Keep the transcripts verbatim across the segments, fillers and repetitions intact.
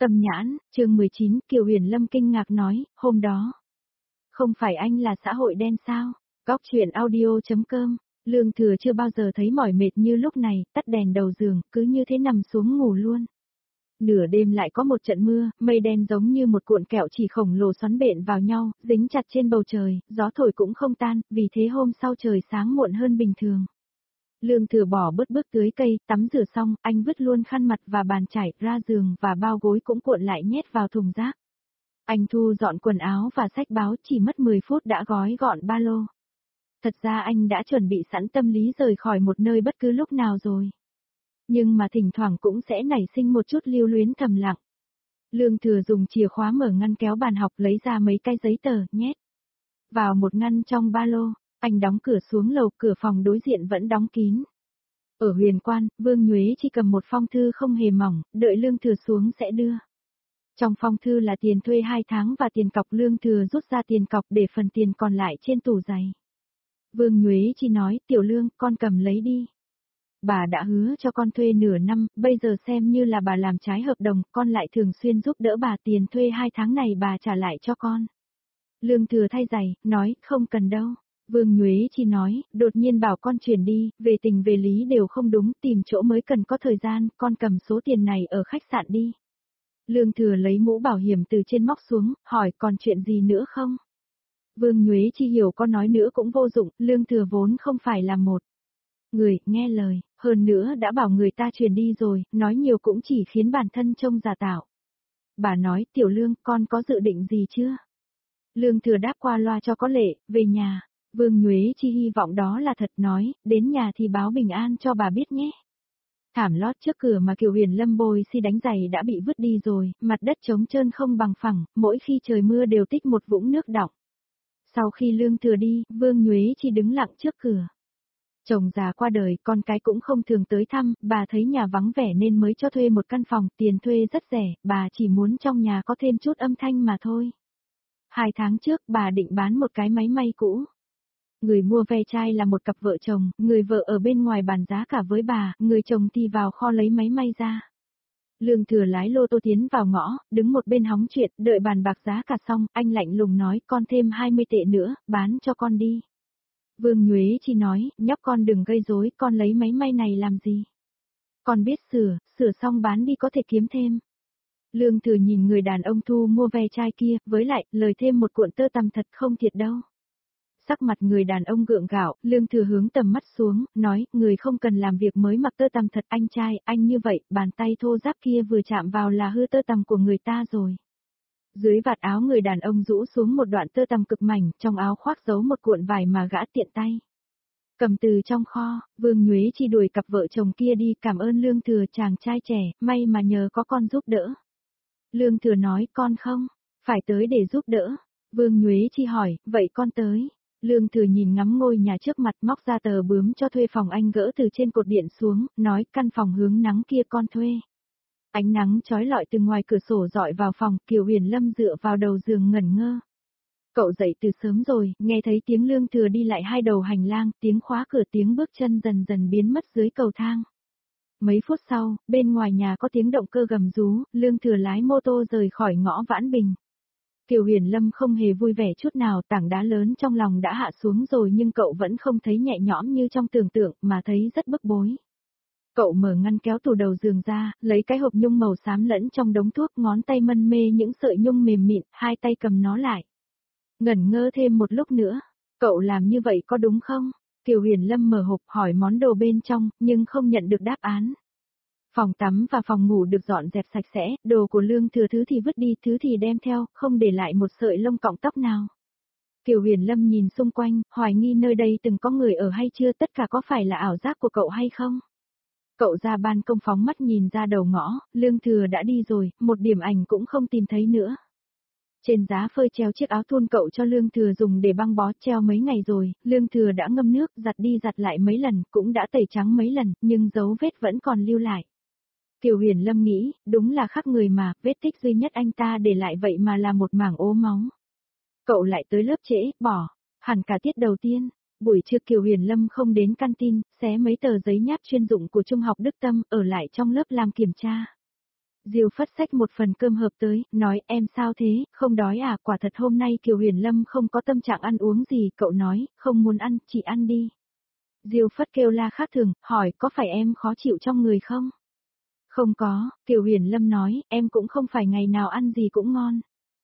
Tâm nhãn, chương mười chín, Kiều Huyền Lâm kinh ngạc nói, hôm đó. Không phải anh là xã hội đen sao? Góc chuyện audio.com, Lương Thừa chưa bao giờ thấy mỏi mệt như lúc này, tắt đèn đầu giường, cứ như thế nằm xuống ngủ luôn. Nửa đêm lại có một trận mưa, mây đen giống như một cuộn kẹo chỉ khổng lồ xoắn bện vào nhau, dính chặt trên bầu trời, gió thổi cũng không tan, vì thế hôm sau trời sáng muộn hơn bình thường. Lương Thừa bỏ bớt bước tưới cây, tắm rửa xong, anh vứt luôn khăn mặt và bàn chải ra giường và bao gối cũng cuộn lại nhét vào thùng rác. Anh thu dọn quần áo và sách báo chỉ mất mười phút đã gói gọn ba lô. Thật ra anh đã chuẩn bị sẵn tâm lý rời khỏi một nơi bất cứ lúc nào rồi. Nhưng mà thỉnh thoảng cũng sẽ nảy sinh một chút lưu luyến thầm lặng. Lương Thừa dùng chìa khóa mở ngăn kéo bàn học lấy ra mấy cái giấy tờ, nhét vào một ngăn trong ba lô. Anh đóng cửa xuống lầu, cửa phòng đối diện vẫn đóng kín. Ở Huyền Quan, Vương Nhuế chỉ cầm một phong thư không hề mỏng, đợi Lương Thừa xuống sẽ đưa. Trong phong thư là tiền thuê hai tháng và tiền cọc. Lương Thừa rút ra tiền cọc để phần tiền còn lại trên tủ giày. Vương Nhuế chỉ nói, Tiểu Lương, con cầm lấy đi. Bà đã hứa cho con thuê nửa năm, bây giờ xem như là bà làm trái hợp đồng, con lại thường xuyên giúp đỡ bà, tiền thuê hai tháng này bà trả lại cho con. Lương Thừa thay giày, nói, không cần đâu. Vương Nhuế chỉ nói, đột nhiên bảo con chuyển đi, về tình về lý đều không đúng, tìm chỗ mới cần có thời gian, con cầm số tiền này ở khách sạn đi. Lương Thừa lấy mũ bảo hiểm từ trên móc xuống, hỏi còn chuyện gì nữa không? Vương Nhuế chỉ hiểu con nói nữa cũng vô dụng, Lương Thừa vốn không phải là một người, nghe lời, hơn nữa đã bảo người ta chuyển đi rồi, nói nhiều cũng chỉ khiến bản thân trông giả tạo. Bà nói, Tiểu Lương, con có dự định gì chưa? Lương Thừa đáp qua loa cho có lệ, về nhà. Vương Nhuế chỉ hy vọng đó là thật, nói, đến nhà thì báo bình an cho bà biết nhé. Thảm lót trước cửa mà Kiều Huyền Lâm bôi xi đánh giày đã bị vứt đi rồi, mặt đất trống trơn không bằng phẳng, mỗi khi trời mưa đều tích một vũng nước đọng. Sau khi Lương Thừa đi, Vương Nhuế chỉ đứng lặng trước cửa. Chồng già qua đời, con cái cũng không thường tới thăm, bà thấy nhà vắng vẻ nên mới cho thuê một căn phòng, tiền thuê rất rẻ, bà chỉ muốn trong nhà có thêm chút âm thanh mà thôi. Hai tháng trước, bà định bán một cái máy may cũ. Người mua ve chai là một cặp vợ chồng, người vợ ở bên ngoài bàn giá cả với bà, người chồng thì vào kho lấy máy may ra. Lương Thừa lái lô tô tiến vào ngõ, đứng một bên hóng chuyện, đợi bàn bạc giá cả xong, anh lạnh lùng nói, con thêm hai mươi tệ nữa, bán cho con đi. Vương Nhuế chỉ nói, nhóc con đừng gây rối, con lấy máy may này làm gì? Con biết sửa, sửa xong bán đi có thể kiếm thêm. Lương Thừa nhìn người đàn ông thu mua ve chai kia, với lại, lời thêm một cuộn tơ tằm thật không thiệt đâu. Sắc mặt người đàn ông gượng gạo, Lương Thừa hướng tầm mắt xuống, nói, người không cần làm việc mới mặc tơ tằm thật, anh trai, anh như vậy, bàn tay thô ráp kia vừa chạm vào là hư tơ tằm của người ta rồi. Dưới vạt áo người đàn ông rũ xuống một đoạn tơ tằm cực mảnh, trong áo khoác giấu một cuộn vải mà gã tiện tay. Cầm từ trong kho, Vương Nhuế chỉ đuổi cặp vợ chồng kia đi, cảm ơn Lương Thừa chàng trai trẻ, may mà nhờ có con giúp đỡ. Lương Thừa nói, con không, phải tới để giúp đỡ. Vương Nhuế chỉ hỏi, vậy con tới. Lương Thừa nhìn ngắm ngôi nhà trước mặt, móc ra tờ bướm cho thuê phòng anh gỡ từ trên cột điện xuống, nói, căn phòng hướng nắng kia con thuê. Ánh nắng chói lọi từ ngoài cửa sổ dọi vào phòng, Kiều Huyền Lâm dựa vào đầu giường ngẩn ngơ. Cậu dậy từ sớm rồi, nghe thấy tiếng Lương Thừa đi lại hai đầu hành lang, tiếng khóa cửa, tiếng bước chân dần dần biến mất dưới cầu thang. Mấy phút sau, bên ngoài nhà có tiếng động cơ gầm rú, Lương Thừa lái mô tô rời khỏi ngõ Vãn Bình. Kiều Huyền Lâm không hề vui vẻ chút nào, tảng đá lớn trong lòng đã hạ xuống rồi nhưng cậu vẫn không thấy nhẹ nhõm như trong tưởng tượng, mà thấy rất bức bối. Cậu mở ngăn kéo tủ đầu giường ra, lấy cái hộp nhung màu xám lẫn trong đống thuốc, ngón tay mân mê những sợi nhung mềm mịn, hai tay cầm nó lại. Ngẩn ngơ thêm một lúc nữa, cậu làm như vậy có đúng không? Kiều Huyền Lâm mở hộp hỏi món đồ bên trong, nhưng không nhận được đáp án. Phòng tắm và phòng ngủ được dọn dẹp sạch sẽ, đồ của Lương Thừa thứ thì vứt đi, thứ thì đem theo, không để lại một sợi lông cọng tóc nào. Kiều Huyền Lâm nhìn xung quanh, hoài nghi nơi đây từng có người ở hay chưa, tất cả có phải là ảo giác của cậu hay không? Cậu ra ban công phóng mắt nhìn ra đầu ngõ, Lương Thừa đã đi rồi, một điểm ảnh cũng không tìm thấy nữa. Trên giá phơi treo chiếc áo thun cậu cho Lương Thừa dùng để băng bó, treo mấy ngày rồi, Lương Thừa đã ngâm nước, giặt đi giặt lại mấy lần, cũng đã tẩy trắng mấy lần, nhưng dấu vết vẫn còn lưu lại. Kiều Huyền Lâm nghĩ, đúng là khác người mà, vết tích duy nhất anh ta để lại vậy mà là một mảng ố máu. Cậu lại tới lớp trễ, bỏ, hẳn cả tiết đầu tiên. Buổi trưa Kiều Huyền Lâm không đến canteen, xé mấy tờ giấy nháp chuyên dụng của Trung học Đức Tâm, ở lại trong lớp làm kiểm tra. Diêu Phất xách một phần cơm hộp tới, nói em sao thế, không đói à, quả thật hôm nay Kiều Huyền Lâm không có tâm trạng ăn uống gì, cậu nói, không muốn ăn, chị ăn đi. Diêu Phất kêu la khác thường, hỏi có phải em khó chịu trong người không? Không có, Kiều Huyền Lâm nói, em cũng không phải ngày nào ăn gì cũng ngon.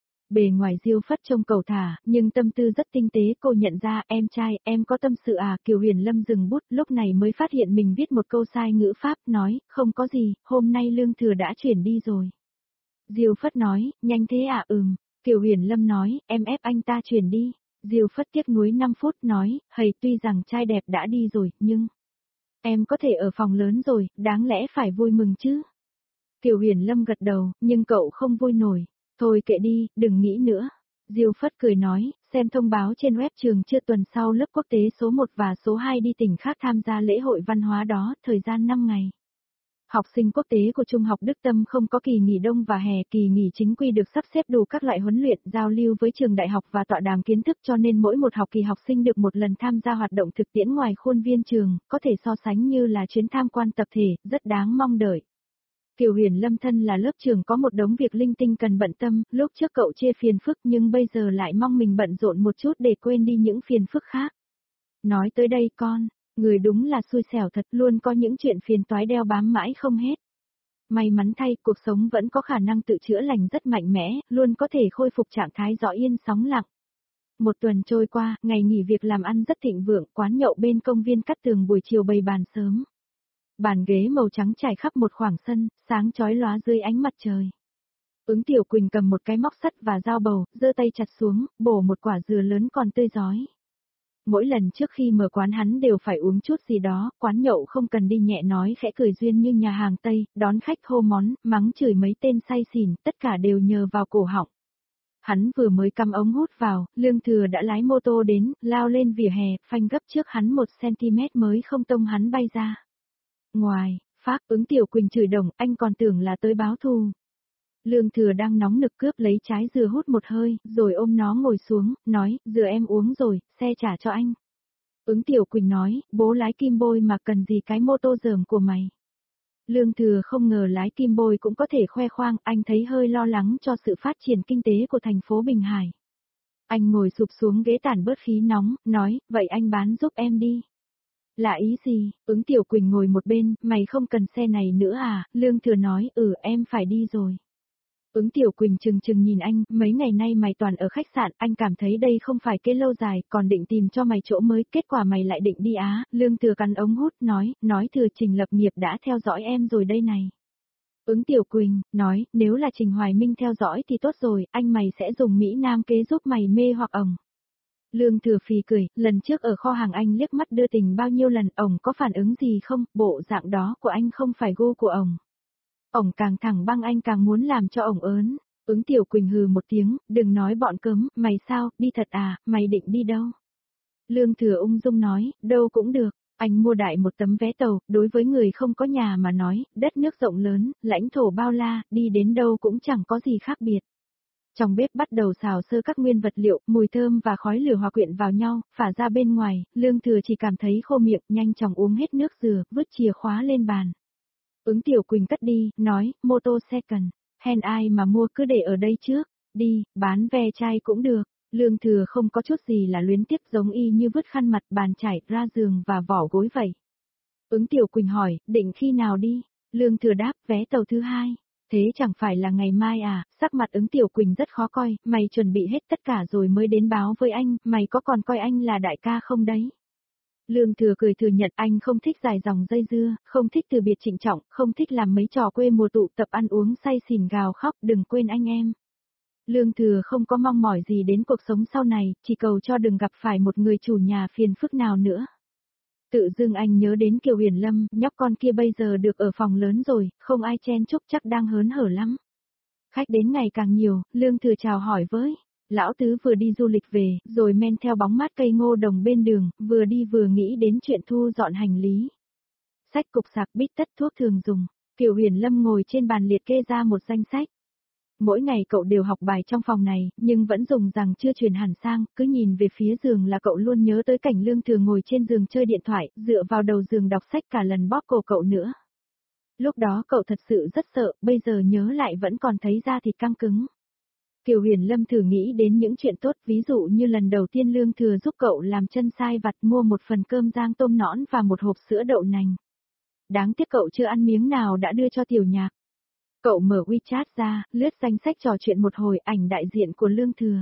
Bề ngoài Diêu Phất trông cầu thả, nhưng tâm tư rất tinh tế, cô nhận ra, em trai, em có tâm sự à, Kiều Huyền Lâm dừng bút, lúc này mới phát hiện mình viết một câu sai ngữ pháp, nói, không có gì, hôm nay Lương Thừa đã chuyển đi rồi. Diêu Phất nói, nhanh thế à, ừm, Kiều Huyền Lâm nói, em ép anh ta chuyển đi. Diêu Phất tiếc nuối năm phút nói, hầy tuy rằng trai đẹp đã đi rồi, nhưng em có thể ở phòng lớn rồi, đáng lẽ phải vui mừng chứ. Kiều Huyền Lâm gật đầu, nhưng cậu không vui nổi. Thôi kệ đi, đừng nghĩ nữa. Diêu Phất cười nói, xem thông báo trên web trường chưa tuần sau lớp quốc tế số một và số hai đi tỉnh khác tham gia lễ hội văn hóa đó, thời gian năm ngày. Học sinh quốc tế của Trung học Đức Tâm không có kỳ nghỉ đông và hè, kỳ nghỉ chính quy được sắp xếp đủ các loại huấn luyện, giao lưu với trường đại học và tọa đàm kiến thức cho nên mỗi một học kỳ học sinh được một lần tham gia hoạt động thực tiễn ngoài khuôn viên trường, có thể so sánh như là chuyến tham quan tập thể, rất đáng mong đợi. Kiều Huyền Lâm thân là lớp trưởng có một đống việc linh tinh cần bận tâm, lúc trước cậu chê phiền phức nhưng bây giờ lại mong mình bận rộn một chút để quên đi những phiền phức khác. Nói tới đây con, người đúng là xui xẻo thật, luôn có những chuyện phiền toái đeo bám mãi không hết. May mắn thay, cuộc sống vẫn có khả năng tự chữa lành rất mạnh mẽ, luôn có thể khôi phục trạng thái gió yên sóng lặng. Một tuần trôi qua, ngày nghỉ việc làm ăn rất thịnh vượng, quán nhậu bên công viên Cát Tường buổi chiều bày bàn sớm. Bàn ghế màu trắng trải khắp một khoảng sân, sáng chói lóa dưới ánh mặt trời. Ứng Tiểu Quỳnh cầm một cái móc sắt và dao bầu, giơ tay chặt xuống, bổ một quả dừa lớn còn tươi rói. Mỗi lần trước khi mở quán hắn đều phải uống chút gì đó, quán nhậu không cần đi nhẹ nói khẽ cười duyên như nhà hàng Tây, đón khách hô món, mắng chửi mấy tên say xỉn, tất cả đều nhờ vào cổ họng. Hắn vừa mới cắm ống hút vào, Lương Thừa đã lái mô tô đến, lao lên vỉa hè, phanh gấp trước hắn một xăng-ti-mét mới không tông hắn bay ra. Ngoài, Phác, Ứng Tiểu Quỳnh chửi đồng, anh còn tưởng là tới báo thù. Lương Thừa đang nóng nực cướp lấy trái dừa hút một hơi, rồi ôm nó ngồi xuống, nói, dừa em uống rồi, xe trả cho anh. Ứng Tiểu Quỳnh nói, bố lái kim bôi mà cần gì cái mô tô dởm của mày. Lương Thừa không ngờ lái kim bôi cũng có thể khoe khoang, anh thấy hơi lo lắng cho sự phát triển kinh tế của thành phố Bình Hải. Anh ngồi sụp xuống ghế tản bớt khí nóng, nói, vậy anh bán giúp em đi. Là ý gì? Ứng Tiểu Quỳnh ngồi một bên, mày không cần xe này nữa à? Lương Thừa nói, ừ em phải đi rồi. Ứng Tiểu Quỳnh chừng chừng nhìn anh, mấy ngày nay mày toàn ở khách sạn, anh cảm thấy đây không phải cái lâu dài, còn định tìm cho mày chỗ mới, kết quả mày lại định đi Á. Lương Thừa cắn ống hút, nói, nói Thừa Trình Lập Nghiệp đã theo dõi em rồi đây này. Ứng Tiểu Quỳnh, nói, nếu là Trình Hoài Minh theo dõi thì tốt rồi, anh mày sẽ dùng Mỹ Nam kế giúp mày mê hoặc ổng. Lương Thừa phì cười, lần trước ở kho hàng anh liếc mắt đưa tình bao nhiêu lần, ổng có phản ứng gì không, bộ dạng đó của anh không phải gu của ổng. Ổng càng thẳng băng anh càng muốn làm cho ổng ớn. Ứng Tiểu Quỳnh hừ một tiếng, đừng nói bọn cấm, mày sao, đi thật à, mày định đi đâu? Lương Thừa ung dung nói, đâu cũng được, anh mua đại một tấm vé tàu, đối với người không có nhà mà nói, đất nước rộng lớn, lãnh thổ bao la, đi đến đâu cũng chẳng có gì khác biệt. Trong bếp bắt đầu xào sơ các nguyên vật liệu, mùi thơm và khói lửa hòa quyện vào nhau, phả ra bên ngoài, Lương Thừa chỉ cảm thấy khô miệng, nhanh chóng uống hết nước dừa, vứt chìa khóa lên bàn. Ứng Tiểu Quỳnh cất đi, nói, mô tô second, hèn ai mà mua cứ để ở đây trước, đi, bán ve chai cũng được. Lương Thừa không có chút gì là luyến tiếc, giống y như vứt khăn mặt, bàn chải, ra giường và vỏ gối vậy. Ứng Tiểu Quỳnh hỏi, định khi nào đi? Lương Thừa đáp, vé tàu thứ hai. Thế chẳng phải là ngày mai à? Sắc mặt Ứng Tiểu Quỳnh rất khó coi, mày chuẩn bị hết tất cả rồi mới đến báo với anh, mày có còn coi anh là đại ca không đấy? Lương Thừa cười thừa nhận anh không thích dài dòng dây dưa, không thích từ biệt trịnh trọng, không thích làm mấy trò quê mùa tụ tập ăn uống say xỉn gào khóc, đừng quên anh em. Lương Thừa không có mong mỏi gì đến cuộc sống sau này, chỉ cầu cho đừng gặp phải một người chủ nhà phiền phức nào nữa. Tự dưng anh nhớ đến Kiều Huyền Lâm, nhóc con kia bây giờ được ở phòng lớn rồi, không ai chen chúc chắc đang hớn hở lắm. Khách đến ngày càng nhiều, Lương Thừa chào hỏi với. Lão Tứ vừa đi du lịch về, rồi men theo bóng mát cây ngô đồng bên đường, vừa đi vừa nghĩ đến chuyện thu dọn hành lý. Sách cục sạc bít tất thuốc thường dùng, Kiều Huyền Lâm ngồi trên bàn liệt kê ra một danh sách. Mỗi ngày cậu đều học bài trong phòng này, nhưng vẫn dùng rằng chưa chuyển hẳn sang, cứ nhìn về phía giường là cậu luôn nhớ tới cảnh Lương Thừa ngồi trên giường chơi điện thoại, dựa vào đầu giường đọc sách cả lần bóp cổ cậu nữa. Lúc đó cậu thật sự rất sợ, bây giờ nhớ lại vẫn còn thấy da thịt căng cứng. Kiều Huyền Lâm thử nghĩ đến những chuyện tốt, ví dụ như lần đầu tiên Lương Thừa giúp cậu làm chân sai vặt, mua một phần cơm rang tôm nõn và một hộp sữa đậu nành. Đáng tiếc cậu chưa ăn miếng nào đã đưa cho Tiểu Nhạc. Cậu mở WeChat ra, lướt danh sách trò chuyện một hồi, ảnh đại diện của Lương Thừa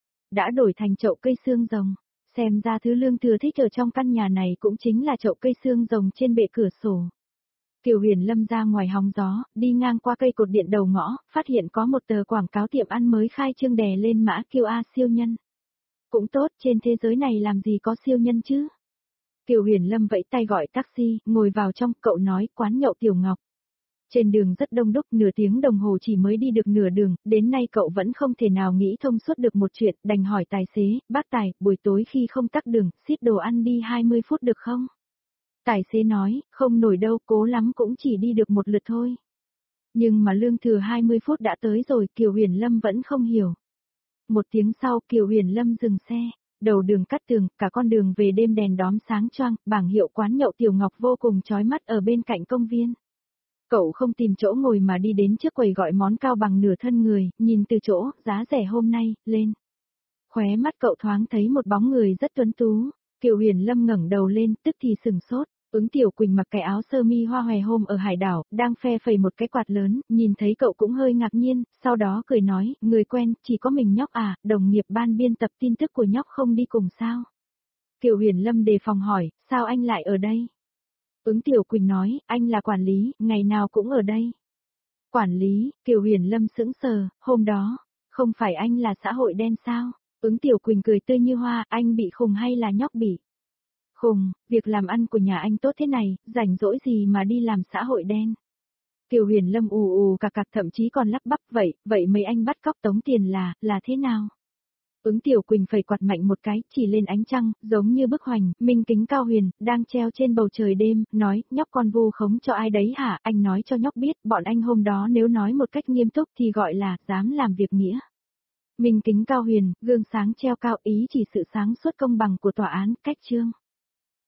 đã đổi thành chậu cây xương rồng. Xem ra thứ Lương Thừa thích ở trong căn nhà này cũng chính là chậu cây xương rồng trên bệ cửa sổ. Kiều Huyền Lâm ra ngoài hóng gió, đi ngang qua cây cột điện đầu ngõ, phát hiện có một tờ quảng cáo tiệm ăn mới khai trương đè lên mã quy rờ siêu nhân. Cũng tốt, trên thế giới này làm gì có siêu nhân chứ? Kiều Huyền Lâm vẫy tay gọi taxi, ngồi vào trong, cậu nói quán nhậu Tiểu Ngọc. Trên đường rất đông đúc, nửa tiếng đồng hồ chỉ mới đi được nửa đường, đến nay cậu vẫn không thể nào nghĩ thông suốt được một chuyện, đành hỏi tài xế, bác Tài, buổi tối khi không tắc đường, ship đồ ăn đi hai mươi phút được không? Tài xế nói, không nổi đâu, cố lắm cũng chỉ đi được một lượt thôi. Nhưng mà Lương Thừa hai mươi phút đã tới rồi, Kiều Huyền Lâm vẫn không hiểu. Một tiếng sau, Kiều Huyền Lâm dừng xe, đầu đường cắt tường, cả con đường về đêm đèn đóm sáng choang, bảng hiệu quán nhậu Tiểu Ngọc vô cùng chói mắt ở bên cạnh công viên. Cậu không tìm chỗ ngồi mà đi đến trước quầy gọi món cao bằng nửa thân người, nhìn từ chỗ, giá rẻ hôm nay, lên. Khóe mắt cậu thoáng thấy một bóng người rất tuấn tú, Kiều Huyền Lâm ngẩng đầu lên, tức thì sừng sốt. Ứng Tiểu Quỳnh mặc cái áo sơ mi hoa hòe hôm ở hải đảo, đang phe phẩy một cái quạt lớn, nhìn thấy cậu cũng hơi ngạc nhiên, sau đó cười nói, người quen, chỉ có mình nhóc à, đồng nghiệp ban biên tập tin tức của nhóc không đi cùng sao? Kiều Huyền Lâm đề phòng hỏi, sao anh lại ở đây? Ứng Tiểu Quỳnh nói, anh là quản lý, ngày nào cũng ở đây. Quản lý, Kiều Huyền Lâm sững sờ, hôm đó, không phải anh là xã hội đen sao? Ứng Tiểu Quỳnh cười tươi như hoa, anh bị khùng hay là nhóc bị? Khùng, việc làm ăn của nhà anh tốt thế này, rảnh rỗi gì mà đi làm xã hội đen. Kiều Huyền Lâm ù ù cạc cạc thậm chí còn lắp bắp vậy, vậy mấy anh bắt cóc tống tiền là, là thế nào? Ứng Tiểu Quỳnh phẩy quạt mạnh một cái, chỉ lên ánh trăng, giống như bức hoành, minh kính cao huyền, đang treo trên bầu trời đêm, nói, nhóc con vu khống cho ai đấy hả, anh nói cho nhóc biết, bọn anh hôm đó nếu nói một cách nghiêm túc thì gọi là, dám làm việc nghĩa. Minh kính cao huyền, gương sáng treo cao ý chỉ sự sáng suốt công bằng của tòa án, cách chương.